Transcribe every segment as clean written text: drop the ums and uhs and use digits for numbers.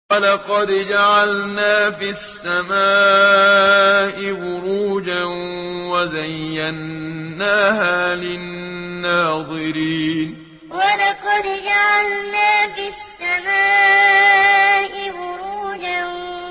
وَلَقَدْ جَعَلْنَا فِي السَّمَاءِ بُرُوجًا وَزَيَّنَّاهَا لِلنَّاظِرِينَ وَلَقَدْ جَعَلْنَا فِي السَّمَاءِ بُرُوجًا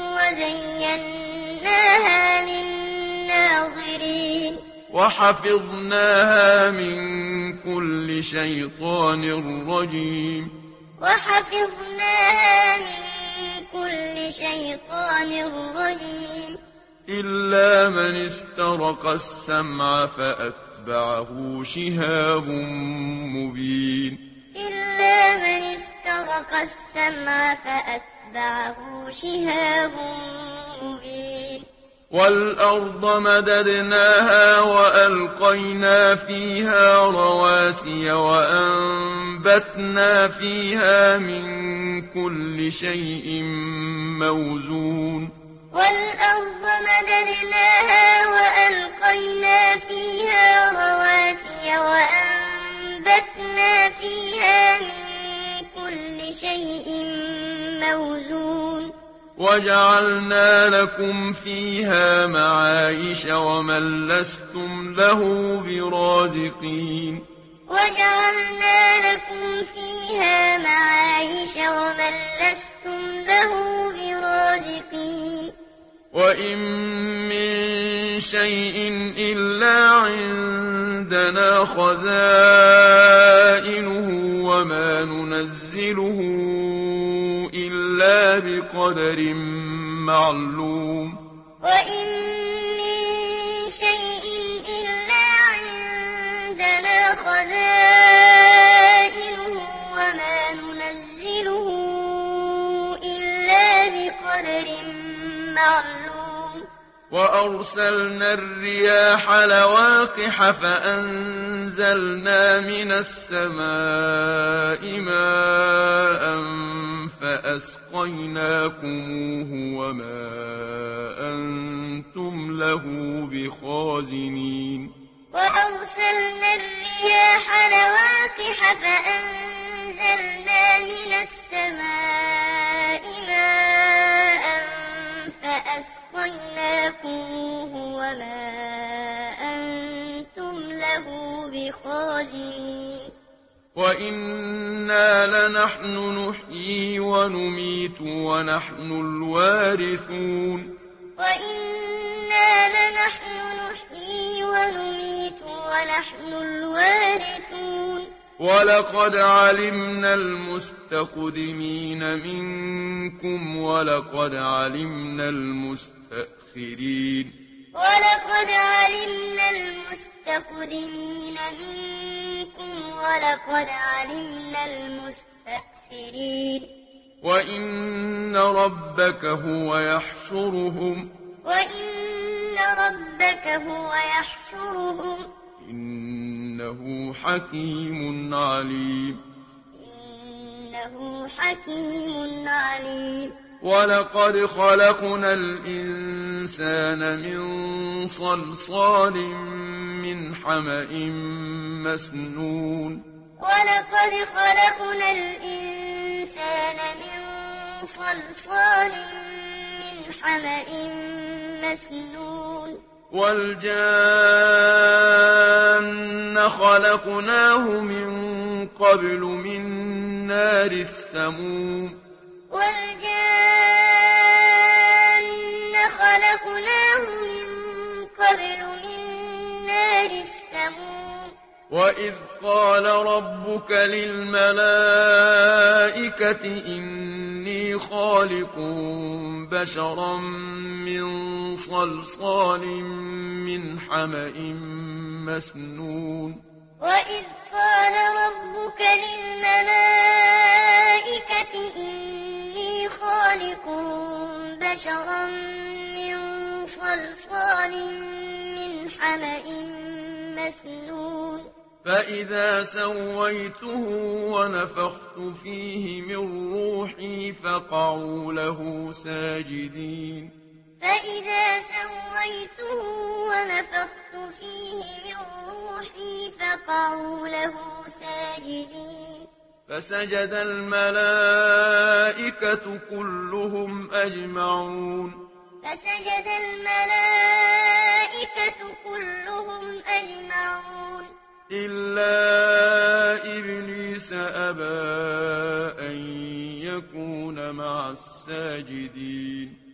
وَزَيَّنَّاهَا لِلنَّاظِرِينَ وَحَفِظْنَاهَا مِن كُلِّ شَيْطَانٍ رَّجِيمٍ وَحَفِظْنَاهَا مِن كُلِّ شَيْطَانٍ رَّجِيمٍ إِلَّا مَنِ اسْتَرَقَ السَّمْعَ فَأَتْبَعَهُ شِهَابٌ مُّبِينٌ إِلَّا مَنِ اسْتَرَقَ السَّمْعَ فَأَتْبَعَهُ شِهَابٌ مُّبِينٌ وَالْأَرْضَ مَدَدْنَاهَا وَأَلْقَيْنَا فِيهَا رَوَاسِيَ وَأَنبَتْنَا فِيهَا مِن كُلِّ شَيْءٍ مَّوْزُونٍ وَالْأَرْضَ مَدَدْنَاهَا وَأَلْقَيْنَا فِيهَا رَوَاسِيَ وَأَنبَتْنَا فِيهَا مِن كُلِّ شَيْءٍ مَّوْزُونٍ وَجَعَلْنَا لَكُمْ فِيهَا مَعَايِشَ وَمَن لَّسْتُمْ لَهُ بِرَازِقِينَ وَجَعَلْنَا لَكُمْ فِيهَا مَعَايِشَ وَمَن لَّسْتُمْ لَهُ بِرَازِقِينَ وَإِن مِّن شَيْءٍ إِلَّا عِندَنَا خَزَائِنُهُ وَمَا نُنَزِّلُهُ إِلَّا بِقَدَرٍ مَّعْلُومٍ وَإِن مِّن شَيْءٍ إِلَّا عِندَنَا خَزَائِنُهُ وَمَا نُنَزِّلُهُ إِلَّا بِقَدَرٍ مَّعْلُومٍ وَأَرْسَلْنَا الرِّيَاحَ لَوَاقِحَ فَأَنزَلْنَا مِنَ السَّمَاءِ مَاءً فَأَسْقَيْنَاكُمُوهُ وَمَا أَنتُمْ لَهُ بِخَازِنِينَ وَأَرْسَلْنَا الرِّيَاحَ لَوَاقِحَ فَأَنزَلْنَا مِنَ السَّمَاءِ مَاءً فَأَسْقَيْنَاكُمُوهُ وَمَا أَنتُمْ لَهُ بِخَازِنِينَ وَإِنَّا لَنَحْنُ نُحْيِي وَنُمِيتُ وَنَحْنُ الْوَارِثُونَ وَإِنَّا لَنَحْنُ نُحْيِي وَنُمِيتُ وَنَحْنُ الْوَارِثُونَ وَلَقَدْ عَلِمْنَا الْمُسْتَقْدِمِينَ مِنكُمْ وَلَقَدْ عَلِمْنَا الْمُسْتَأْخِرِينَ وَلَقَدْ عَلِمْنَا الْمُسْتَقْدِمِينَ مِنكُمْ وَلَقَدْ عَلِمْنَا الْمُسْتَأْخِرِينَ وَإِنَّ رَبَّكَ هُوَ يَحْشُرُهُمْ إِنَّهُ حَكِيمٌ عَلِيمٌ إِنَّهُ حَكِيمٌ عَلِيمٌ وَلَقَدْ خَلَقْنَا الْإِنسَانَ مِن صَلْصَالٍ مِّنْ حَمَإٍ مَّسْنُونٍ وَلَقَدْ خَلَقْنَا الْإِنسَانَ مِن صَلْصَالٍ مِّنْ حَمَإٍ مَّسْنُونٍ وَالْجَانَّ خَلَقْنَاهُ مِن قَبْلُ مِن نَّارِ السَّمُومِ وَالْجَانَّ خَلَقْنَاهُ مِن قَبْلُ مِن نَّارِ السَّمُومِ وَإِذْ قَالَ رَبُّكَ لِلْمَلَائِكَةِ إِنِّي خَالِقٌ بَشَرًا مِّن صَلْصَالٍ مِّنْ حَمَإٍ مَّسْنُونٍ وَإِذْ قَالَ رَبُّكَ لِلْمَلَائِكَةِ إِنِّي خَالِقٌ بَشَرًا مِّن صَلْصَالٍ مِّنْ حَمَإٍ مَّسْنُونٍ فَإِذَا سَوَّيْتُهُ وَنَفَخْتُ فِيهِ مِن رُّوحِي فَقَعُوا لَهُ سَاجِدِينَ فَإِذَا سَوَّيْتُهُ وَنَفَخْتُ فِيهِ مِن رُّوحِي فَقَعُوا لَهُ سَاجِدِينَ فسجد الملائكة كلهم أجمعون فسجد الملائكة كلهم أجمعون إلا إبليس أبى أن يكون مع الساجدين